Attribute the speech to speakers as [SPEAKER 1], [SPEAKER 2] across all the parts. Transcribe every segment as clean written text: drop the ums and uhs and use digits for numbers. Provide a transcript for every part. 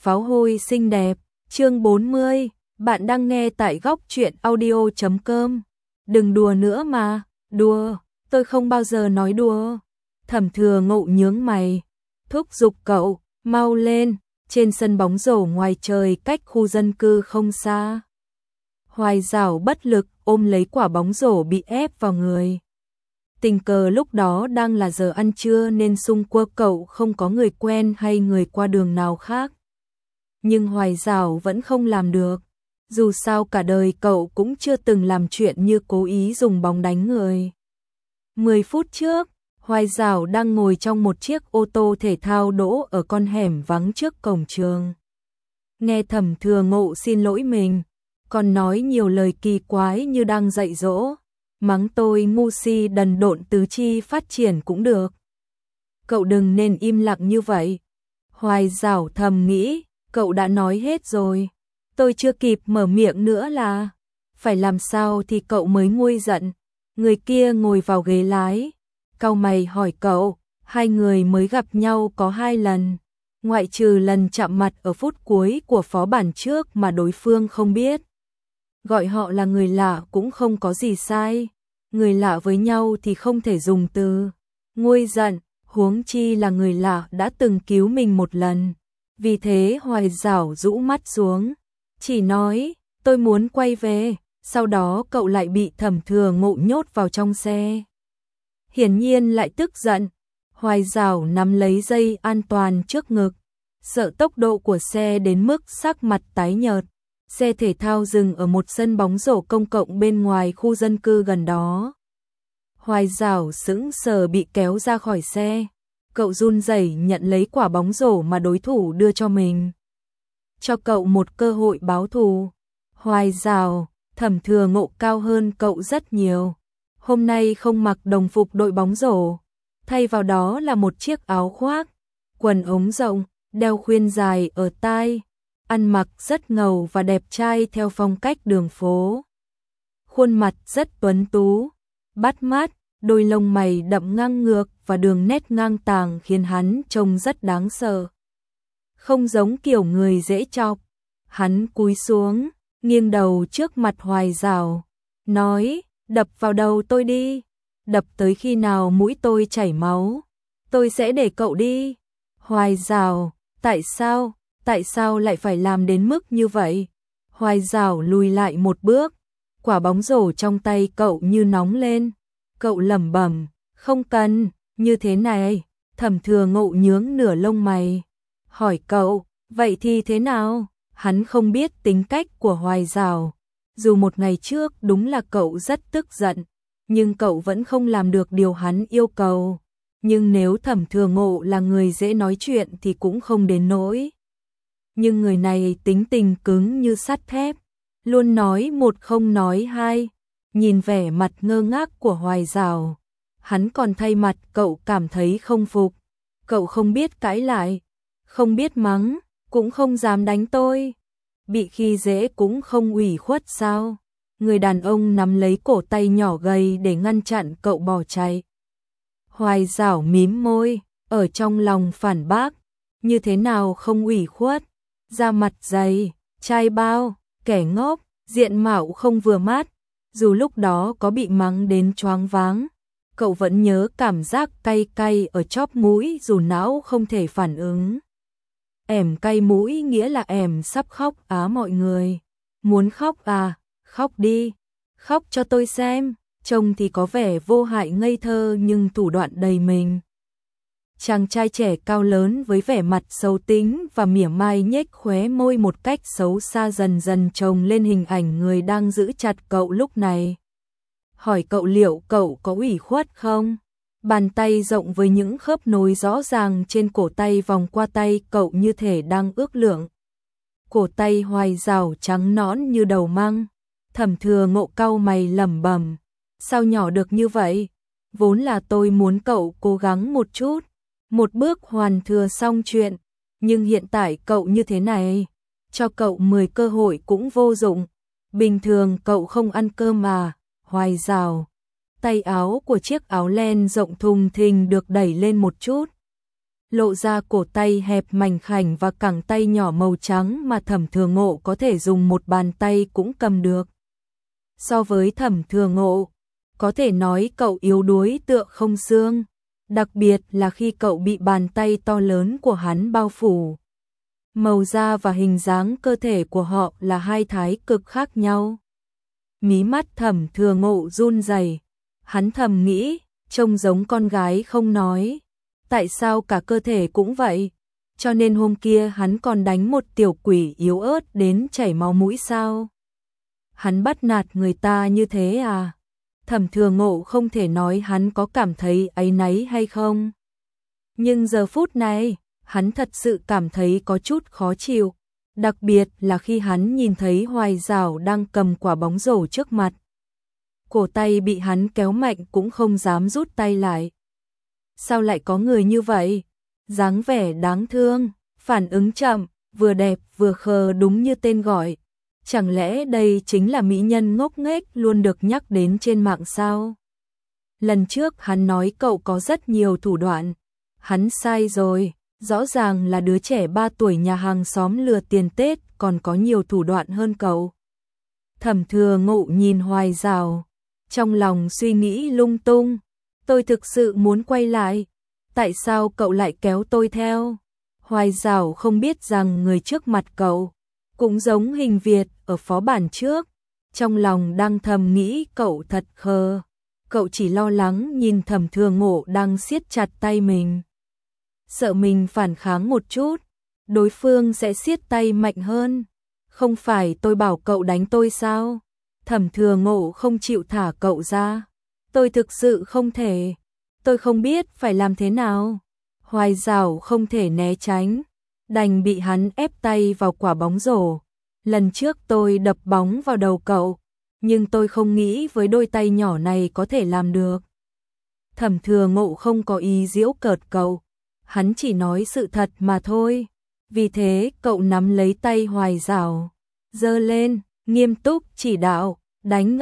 [SPEAKER 1] pháo hôi xinh đẹp, chương 40, bạn đang nghe tại góc truyện audio.com. Đừng đùa nữa mà, đùa, tôi không bao giờ nói đùa. Thẩm Thừa Ngộ nhướng mày, thúc giục cậu, mau lên, trên sân bóng rổ ngoài trời cách khu dân cư không xa. Hoài Giảo bất lực ôm lấy quả bóng rổ bị ép vào người. Tình cờ lúc đó đang là giờ ăn trưa nên xung quanh cậu không có người quen hay người qua đường nào khác. Nhưng Hoài Giảo vẫn không làm được. Dù sao cả đời cậu cũng chưa từng làm chuyện như cố ý dùng bóng đánh người. 10 phút trước, Hoài Giảo đang ngồi trong một chiếc ô tô thể thao đỗ ở con hẻm vắng trước cổng trường. Nghe Thẩm Thừa Ngộ xin lỗi mình, còn nói nhiều lời kỳ quái như đang dạy dỗ. Mắng tôi ngu si đần độn tứ chi phát triển cũng được. Cậu đừng nên im lặng như vậy. Hoài Giảo thầm nghĩ, cậu đã nói hết rồi. Tôi chưa kịp mở miệng nữa là phải làm sao thì cậu mới nguôi giận. Người kia ngồi vào ghế lái, cau mày hỏi cậu, hai người mới gặp nhau có 2 lần, ngoại trừ lần chạm mặt ở phút cuối của phó bản trước mà đối phương không biết. Gọi họ là người lạ cũng không có gì sai. Người lạ với nhau thì không thể dùng từ nguôi giận, huống chi là người lạ đã từng cứu mình một lần. Vì thế Hoài Giảo rũ mắt xuống, chỉ nói, tôi muốn quay về. Sau đó cậu lại bị Thẩm Thừa Ngộ nhốt vào trong xe. Hiển nhiên lại tức giận. Hoài Giảo nắm lấy dây an toàn trước ngực, sợ tốc độ của xe đến mức sắc mặt tái nhợt. Xe thể thao dừng ở một sân bóng rổ công cộng bên ngoài khu dân cư gần đó. Hoài Giảo sững sờ bị kéo ra khỏi xe. Cậu run rẩy nhận lấy quả bóng rổ mà đối thủ đưa cho mình. Cho cậu một cơ hội báo thù. Hoài Giảo, Thẩm Thừa Ngộ cao hơn cậu rất nhiều. Hôm nay không mặc đồng phục đội bóng rổ, thay vào đó là một chiếc áo khoác, quần ống rộng, đeo khuyên dài ở tai. Ăn mặc rất ngầu và đẹp trai theo phong cách đường phố. Khuôn mặt rất tuấn tú, bắt mắt, đôi lông mày đậm ngang ngược và đường nét ngang tàng khiến hắn trông rất đáng sợ. Không giống kiểu người dễ chọc. Hắn cúi xuống, nghiêng đầu trước mặt Hoài Giảo, nói, đập vào đầu tôi đi, đập tới khi nào mũi tôi chảy máu, tôi sẽ để cậu đi. Hoài Giảo, tại sao lại phải làm đến mức như vậy? Hoài Giảo lùi lại một bước, quả bóng rổ trong tay cậu như nóng lên. Cậu lẩm bẩm, không cần, như thế này. Thẩm Thừa Ngộ nhướng nửa lông mày, hỏi cậu, vậy thì thế nào? Hắn không biết tính cách của Hoài Giảo. Dù một ngày trước đúng là cậu rất tức giận, nhưng cậu vẫn không làm được điều hắn yêu cầu. Nhưng nếu Thẩm Thừa Ngộ là người dễ nói chuyện thì cũng không đến nỗi. Nhưng người này tính tình cứng như sắt thép, luôn nói một không nói hai. Nhìn vẻ mặt ngơ ngác của Hoài Giảo, hắn còn thay mặt cậu cảm thấy không phục. Cậu không biết cãi lại, không biết mắng, cũng không dám đánh tôi. Bị khi dễ cũng không ủy khuất sao? Người đàn ông nắm lấy cổ tay nhỏ gầy để ngăn chặn cậu bỏ chạy. Hoài Giảo mím môi, ở trong lòng phản bác, như thế nào không ủy khuất? Da mặt dày, trai bao, kẻ ngốc, diện mạo không vừa mắt. Dù lúc đó có bị mắng đến choáng váng, cậu vẫn nhớ cảm giác cay cay ở chóp mũi dù não không thể phản ứng. Ẻm cay mũi nghĩa là ẻm sắp khóc á mọi người. Muốn khóc à, khóc đi, khóc cho tôi xem. Trông thì có vẻ vô hại ngây thơ nhưng thủ đoạn đầy mình. Chàng trai trẻ cao lớn với vẻ mặt xấu tính và mỉa mai nhếch khóe môi một cách xấu xa dần dần chồng lên hình ảnh người đang giữ chặt cậu lúc này. Hỏi cậu liệu cậu có ủy khuất không? Bàn tay rộng với những khớp nối rõ ràng trên cổ tay vòng qua tay cậu như thể đang ước lượng. Cổ tay Hoài Giảo trắng nõn như đầu măng. Thẩm Thừa Ngộ cau mày lẩm bẩm, sao nhỏ được như vậy? Vốn là tôi muốn cậu cố gắng một chút, một bước hoàn thừa xong chuyện, nhưng hiện tại cậu như thế này, cho cậu 10 cơ hội cũng vô dụng. Bình thường cậu không ăn cơm à? Hoài Giảo, tay áo của chiếc áo len rộng thùng thình được đẩy lên một chút. lộ ra cổ tay hẹp mảnh khảnh và cẳng tay nhỏ màu trắng mà Thẩm Thừa Ngộ có thể dùng một bàn tay cũng cầm được. So với Thẩm Thừa Ngộ, có thể nói cậu yếu đuối tựa không xương, đặc biệt là khi cậu bị bàn tay to lớn của hắn bao phủ. Màu da và hình dáng cơ thể của họ là hai thái cực khác nhau. Mí mắt Thẩm Thừa Ngộ run rẩy, hắn thầm nghĩ, trông giống con gái không nói, tại sao cả cơ thể cũng vậy? Cho nên hôm kia hắn còn đánh một tiểu quỷ yếu ớt đến chảy máu mũi sao? Hắn bắt nạt người ta như thế à? Thẩm Thừa Ngộ không thể nói hắn có cảm thấy áy náy hay không. Nhưng giờ phút này, hắn thật sự cảm thấy có chút khó chịu, đặc biệt là khi hắn nhìn thấy Hoài Giảo đang cầm quả bóng rổ trước mặt. Cổ tay bị hắn kéo mạnh cũng không dám rút tay lại. Sao lại có người như vậy? Dáng vẻ đáng thương, phản ứng chậm, vừa đẹp vừa khờ đúng như tên gọi. Chẳng lẽ đây chính là mỹ nhân ngốc nghếch luôn được nhắc đến trên mạng sao? Lần trước hắn nói cậu có rất nhiều thủ đoạn. Hắn sai rồi, rõ ràng là đứa trẻ 3 tuổi nhà hàng xóm lừa tiền Tết còn có nhiều thủ đoạn hơn cậu. Thẩm Thừa Ngộ nhìn Hoài Giảo, trong lòng suy nghĩ lung tung. Tôi thực sự muốn quay lại. Tại sao cậu lại kéo tôi theo? Hoài Giảo không biết rằng người trước mặt cậu cũng giống Hình Việt ở phó bản trước. Trong lòng đang thầm nghĩ cậu thật khờ. Cậu chỉ lo lắng nhìn Thẩm Thừa Ngộ đang siết chặt tay mình. Sợ mình phản kháng một chút, đối phương sẽ siết tay mạnh hơn. Không phải tôi bảo cậu đánh tôi sao? Thẩm Thừa Ngộ không chịu thả cậu ra. Tôi thực sự không thể. Tôi không biết phải làm thế nào. Hoài Giảo không thể né tránh, đành bị hắn ép tay vào quả bóng rổ. Lần trước tôi đập bóng vào đầu cậu, nhưng tôi không nghĩ với đôi tay nhỏ này có thể làm được. Thẩm Thừa Ngộ không có ý giễu cợt cậu, hắn chỉ nói sự thật mà thôi. Vì thế cậu nắm lấy tay Hoài Giảo, giơ lên, nghiêm túc chỉ đạo, đánh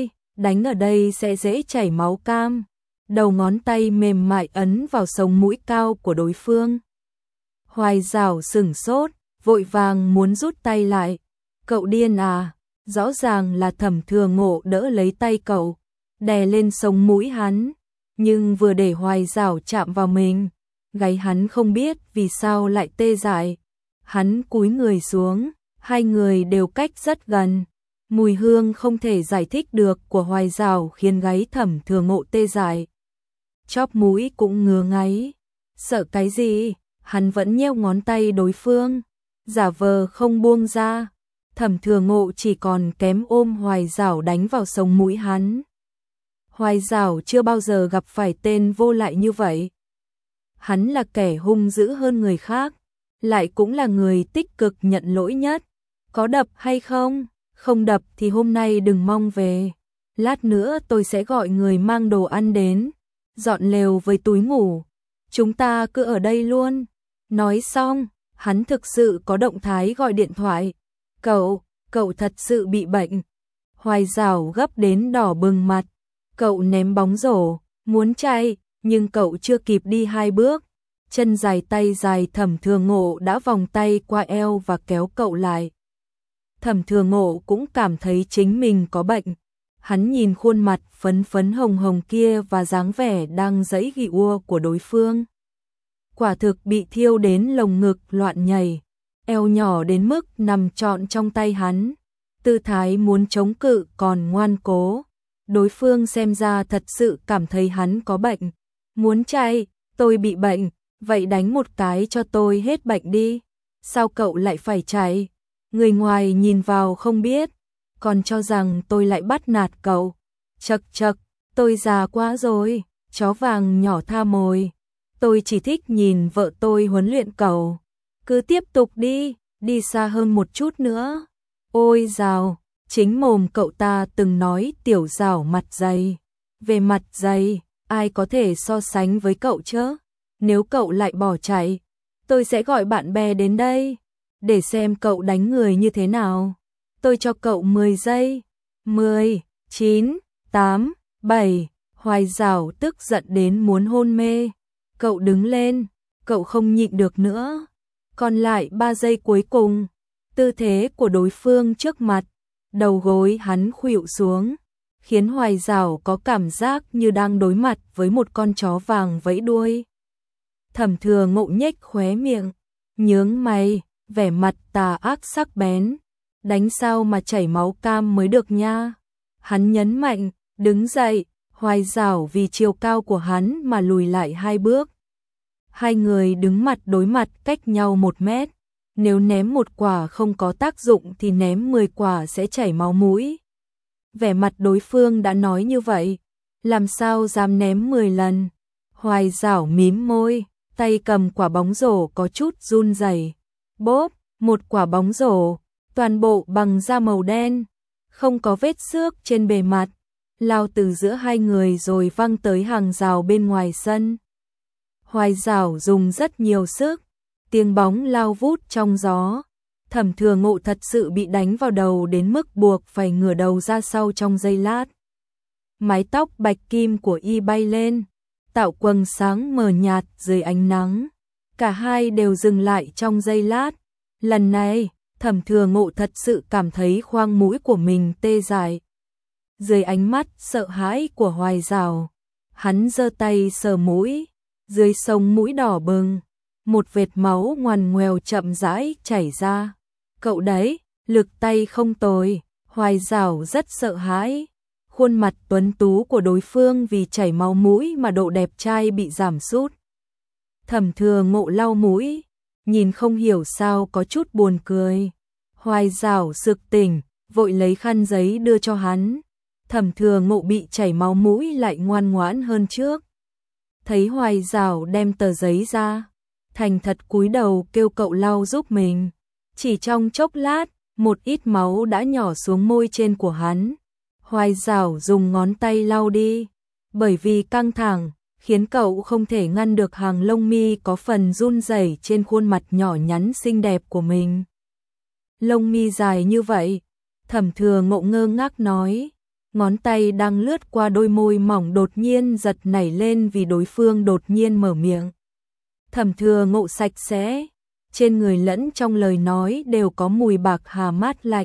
[SPEAKER 1] ở đây sẽ dễ chảy máu cam. Đầu ngón tay mềm mại ấn vào sống mũi cao của đối phương. Hoài Giảo sửng sốt, vội vàng muốn rút tay lại. Cậu điên à? Rõ ràng là Thẩm Thừa Ngộ đỡ lấy tay cậu, đè lên sống mũi hắn, nhưng vừa để Hoài Giảo chạm vào mình, gáy hắn không biết vì sao lại tê dại. Hắn cúi người xuống, hai người đều cách rất gần. Mùi hương không thể giải thích được của Hoài Giảo khiến gáy Thẩm Thừa Ngộ tê dại. Chóp mũi cũng ngứa ngáy. Sợ cái gì? Hắn vẫn nheo ngón tay đối phương, giả vờ không buông ra. Thẩm Thừa Ngộ chỉ còn kém ôm Hoài Giảo đánh vào sống mũi hắn. Hoài Giảo chưa bao giờ gặp phải tên vô lại như vậy. Hắn là kẻ hung dữ hơn người khác, lại cũng là người tích cực nhận lỗi nhất. Có đập hay không? Không đập thì hôm nay đừng mong về. Lát nữa tôi sẽ gọi người mang đồ ăn đến, dọn lều với túi ngủ. Chúng ta cứ ở đây luôn. Nói xong, hắn thực sự có động thái gọi điện thoại. Cậu thật sự bị bệnh. Hoài Giảo gấp đến đỏ bừng mặt. Cậu ném bóng rổ, muốn chạy, nhưng cậu chưa kịp đi 2 bước. Chân dài tay dài Thẩm Thừa Ngộ đã vòng tay qua eo và kéo cậu lại. Thẩm Thừa Ngộ cũng cảm thấy chính mình có bệnh. Hắn nhìn khuôn mặt phấn phấn hồng hồng kia và dáng vẻ đang giãy giụa của đối phương. Quả thực bị thiêu đến lồng ngực loạn nhảy, eo nhỏ đến mức nằm trọn trong tay hắn. Tư thái muốn chống cự còn ngoan cố. Đối phương xem ra thật sự cảm thấy hắn có bệnh. Muốn chạy, tôi bị bệnh, vậy đánh một cái cho tôi hết bệnh đi. Sao cậu lại phải chạy? Người ngoài nhìn vào không biết, còn cho rằng tôi lại bắt nạt cậu. Chậc chậc, tôi già quá rồi, chó vàng nhỏ tha mồi. Tôi chỉ thích nhìn vợ tôi huấn luyện cậu. Cứ tiếp tục đi xa hơn một chút nữa. Ôi Giảo, chính mồm cậu ta từng nói tiểu Giảo mặt dày. Về mặt dày, ai có thể so sánh với cậu chứ? Nếu cậu lại bỏ chạy, tôi sẽ gọi bạn bè đến đây, để xem cậu đánh người như thế nào. Tôi cho cậu 10 giây. 10, 9, 8, 7. Hoài Giảo tức giận đến muốn hôn mê. Cậu đứng lên, cậu không nhịn được nữa. Còn lại 3 giây cuối cùng, tư thế của đối phương trước mặt, đầu gối hắn khuỵu xuống, khiến Hoài Giảo có cảm giác như đang đối mặt với một con chó vàng vẫy đuôi. Thẩm Thừa Ngộ nhếch khóe miệng, nhướng mày, vẻ mặt tà ác sắc bén. Đánh sao mà chảy máu cam mới được nha. Hắn nhấn mạnh, đứng dậy, Hoài Giảo vì chiều cao của hắn mà lùi lại 2 bước. Hai người đứng mặt đối mặt cách nhau 1 mét. Nếu ném 1 quả không có tác dụng thì ném 10 quả sẽ chảy máu mũi. Vẻ mặt đối phương đã nói như vậy, làm sao dám ném 10 lần. Hoài Giảo mím môi, tay cầm quả bóng rổ có chút run rẩy. Bốp, một quả bóng rổ, toàn bộ bằng da màu đen, không có vết xước trên bề mặt, lao từ giữa hai người rồi văng tới hàng rào bên ngoài sân. Hoài Giảo dùng rất nhiều sức, tiếng bóng lao vút trong gió. Thẩm Thừa Ngộ thật sự bị đánh vào đầu đến mức buộc phải ngửa đầu ra sau trong giây lát. Mái tóc bạch kim của y bay lên, tạo quầng sáng mờ nhạt dưới ánh nắng. Cả hai đều dừng lại trong giây lát. Lần này, Thẩm Thừa Ngộ thật sự cảm thấy khoang mũi của mình tê dại. Dưới ánh mắt sợ hãi của Hoài Giảo, hắn giơ tay sờ mũi, dưới sống mũi đỏ bừng, một vệt máu ngoằn ngoèo chậm rãi chảy ra. Cậu đấy, lực tay không tồi. Hoài Giảo rất sợ hãi. Khuôn mặt tuấn tú của đối phương vì chảy máu mũi mà độ đẹp trai bị giảm sút. Thẩm Thừa Ngộ lau mũi, nhìn không hiểu sao có chút buồn cười. Hoài Giảo sực tỉnh, vội lấy khăn giấy đưa cho hắn. Thẩm Thừa Ngộ bị chảy máu mũi lại ngoan ngoãn hơn trước. Thấy Hoài Giảo đem tờ giấy ra, thành thật cúi đầu kêu cậu lau giúp mình. Chỉ trong chốc lát, một ít máu đã nhỏ xuống môi trên của hắn. Hoài Giảo dùng ngón tay lau đi, bởi vì căng thẳng, khiến cậu không thể ngăn được hàng lông mi có phần run rẩy trên khuôn mặt nhỏ nhắn xinh đẹp của mình. Lông mi dài như vậy, Thẩm Thừa Ngộ ngơ ngác nói, ngón tay đang lướt qua đôi môi mỏng đột nhiên giật nảy lên vì đối phương đột nhiên mở miệng. Thẩm Thừa Ngộ sạch sẽ, trên người lẫn trong lời nói đều có mùi bạc hà mát lạnh.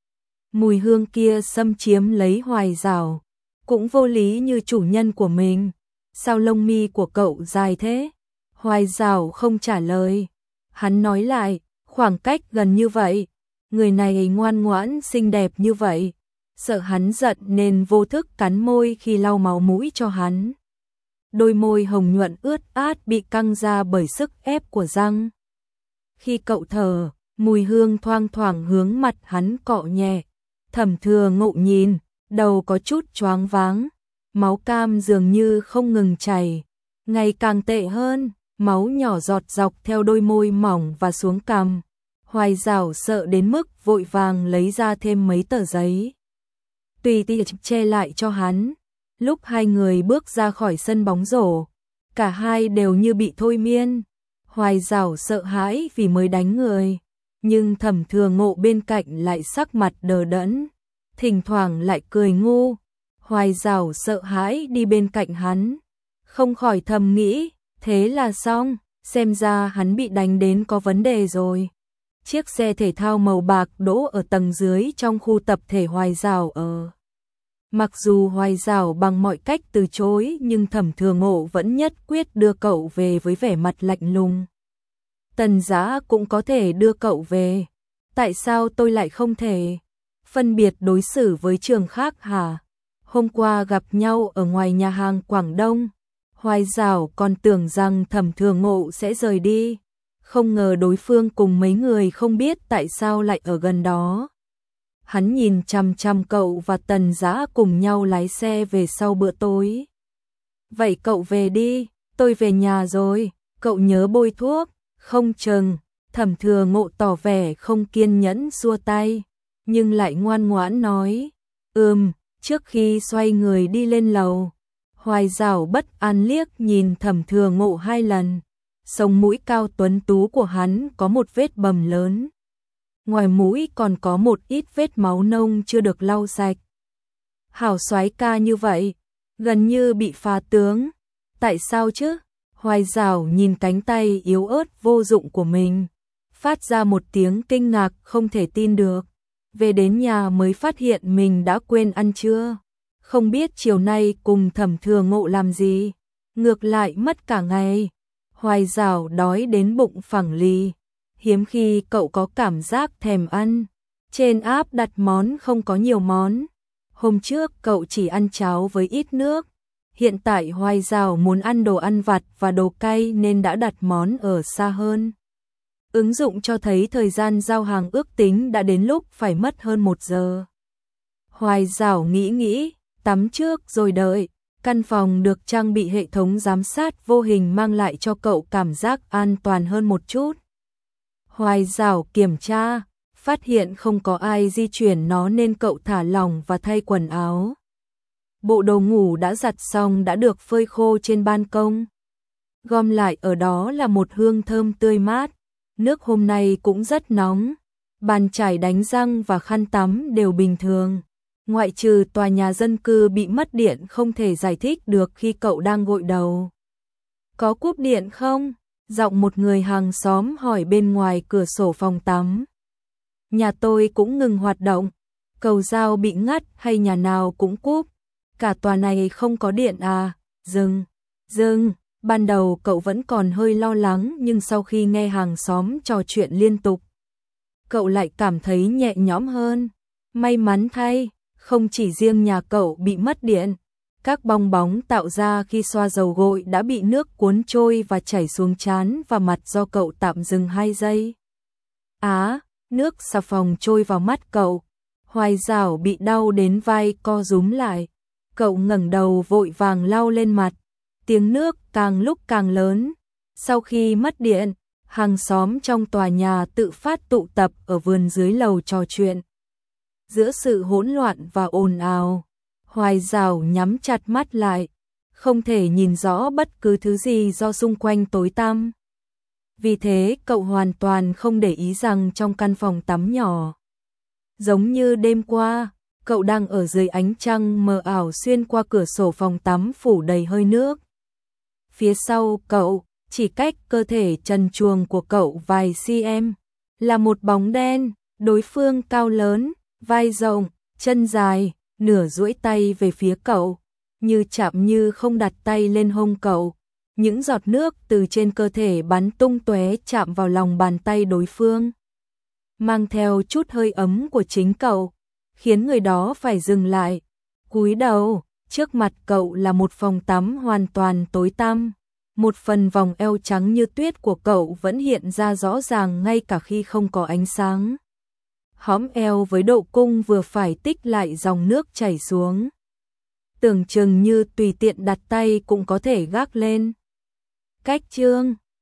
[SPEAKER 1] Mùi hương kia xâm chiếm lấy Hoài Giảo, cũng vô lý như chủ nhân của mình. Sao lông mi của cậu dài thế? Hoài Giảo không trả lời. Hắn nói lại, khoảng cách gần như vậy, người này ngoan ngoãn xinh đẹp như vậy, sợ hắn giận nên vô thức cắn môi khi lau máu mũi cho hắn. Đôi môi hồng nhuận ướt át bị căng ra bởi sức ép của răng. Khi cậu thở, mùi hương thoang thoảng hướng mặt hắn cọ nhẹ. Thẩm Thừa Ngộ nhìn, đầu có chút choáng váng. Máu cam dường như không ngừng chảy, ngày càng tệ hơn, máu nhỏ giọt dọc theo đôi môi mỏng và xuống cằm. Hoài Giảo sợ đến mức vội vàng lấy ra thêm mấy tờ giấy, tùy tiện che lại cho hắn. Lúc hai người bước ra khỏi sân bóng rổ, cả hai đều như bị thôi miên. Hoài Giảo sợ hãi vì mới đánh người, nhưng Thẩm Thừa Ngộ bên cạnh lại sắc mặt đờ đẫn, thỉnh thoảng lại cười ngu. Hoài Giảo sợ hãi đi bên cạnh hắn, không khỏi thầm nghĩ, thế là xong, xem ra hắn bị đánh đến có vấn đề rồi. Chiếc xe thể thao màu bạc đỗ ở tầng dưới trong khu tập thể Hoài Giảo ở. Mặc dù Hoài Giảo bằng mọi cách từ chối nhưng Thẩm Thừa Ngộ vẫn nhất quyết đưa cậu về với vẻ mặt lạnh lùng. Tần Giá cũng có thể đưa cậu về, tại sao tôi lại không thể? Phân biệt đối xử với trường khác hả? Hôm qua gặp nhau ở ngoài nhà hàng Quảng Đông, Hoài Giảo còn tưởng rằng Thẩm Thừa Ngộ sẽ rời đi, không ngờ đối phương cùng mấy người không biết tại sao lại ở gần đó. Hắn nhìn chằm chằm cậu và Tần Giá cùng nhau lái xe về sau bữa tối. Vậy cậu về đi, tôi về nhà rồi, cậu nhớ bôi thuốc, không chừng. Thẩm Thừa Ngộ tỏ vẻ không kiên nhẫn xua tay, nhưng lại ngoan ngoãn nói, trước khi xoay người đi lên lầu. Hoài Giảo bất an liếc nhìn Thẩm Thừa Ngộ 2 lần, sống mũi cao tuấn tú của hắn có một vết bầm lớn. Ngoài mũi còn có một ít vết máu nông chưa được lau sạch. Hảo soái ca như vậy, gần như bị phá tướng. Tại sao chứ? Hoài Giảo nhìn cánh tay yếu ớt vô dụng của mình, phát ra một tiếng kinh ngạc không thể tin được. Về đến nhà mới phát hiện mình đã quên ăn trưa. Không biết chiều nay cùng Thẩm Thừa Ngộ làm gì, ngược lại mất cả ngày. Hoài Giảo đói đến bụng phẳng lì, hiếm khi cậu có cảm giác thèm ăn. Trên app đặt món không có nhiều món. Hôm trước cậu chỉ ăn cháo với ít nước. Hiện tại Hoài Giảo muốn ăn đồ ăn vặt và đồ cay nên đã đặt món ở xa hơn. Ứng dụng cho thấy thời gian giao hàng ước tính đã đến lúc phải mất hơn 1 giờ. Hoài Giảo nghĩ, tắm trước rồi đợi. Căn phòng được trang bị hệ thống giám sát vô hình mang lại cho cậu cảm giác an toàn hơn một chút. Hoài Giảo kiểm tra, phát hiện không có ai di chuyển nó nên cậu thả lỏng và thay quần áo. Bộ đồ ngủ đã giặt xong đã được phơi khô trên ban công. Gom lại ở đó là một hương thơm tươi mát. Nước hôm nay cũng rất nóng. Bàn chải đánh răng và khăn tắm đều bình thường. Ngoại trừ tòa nhà dân cư bị mất điện không thể giải thích được khi cậu đang gội đầu. Có cúp điện không? Giọng một người hàng xóm hỏi bên ngoài cửa sổ phòng tắm. Nhà tôi cũng ngừng hoạt động. Cầu dao bị ngắt hay nhà nào cũng cúp? Cả tòa này không có điện à? Dừng. Ban đầu cậu vẫn còn hơi lo lắng nhưng sau khi nghe hàng xóm trò chuyện liên tục, cậu lại cảm thấy nhẹ nhõm hơn. May mắn thay, không chỉ riêng nhà cậu bị mất điện, các bong bóng tạo ra khi xoa dầu gội đã bị nước cuốn trôi và chảy xuống trán và mặt do cậu tạm dừng 2 giây. Nước xà phòng trôi vào mắt cậu. Hoài Giảo bị đau đến vai co rúm lại. Cậu ngẩng đầu vội vàng lau lên mặt. Tiếng nước càng lúc càng lớn. Sau khi mất điện, hàng xóm trong tòa nhà tự phát tụ tập ở vườn dưới lầu trò chuyện. Giữa sự hỗn loạn và ồn ào, Hoài Giảo nhắm chặt mắt lại, không thể nhìn rõ bất cứ thứ gì do xung quanh tối tăm. Vì thế cậu hoàn toàn không để ý rằng trong căn phòng tắm nhỏ, giống như đêm qua, cậu đang ở dưới ánh trăng mờ ảo xuyên qua cửa sổ phòng tắm phủ đầy hơi nước. Phía sau cậu, chỉ cách cơ thể trần truồng của cậu vài cm, là một bóng đen. Đối phương cao lớn, vai rộng, chân dài, nửa duỗi tay về phía cậu, như chạm như không đặt tay lên hông cậu. Những giọt nước từ trên cơ thể bắn tung tóe chạm vào lòng bàn tay đối phương, mang theo chút hơi ấm của chính cậu, khiến người đó phải dừng lại. Cúi đầu, trước mặt cậu là một phòng tắm hoàn toàn tối tăm. Một phần vòng eo trắng như tuyết của cậu vẫn hiện ra rõ ràng ngay cả khi không có ánh sáng. Hõm eo với độ cung vừa phải tích lại dòng nước chảy xuống. Tưởng chừng như tùy tiện đặt tay cũng có thể gác lên. Cách chương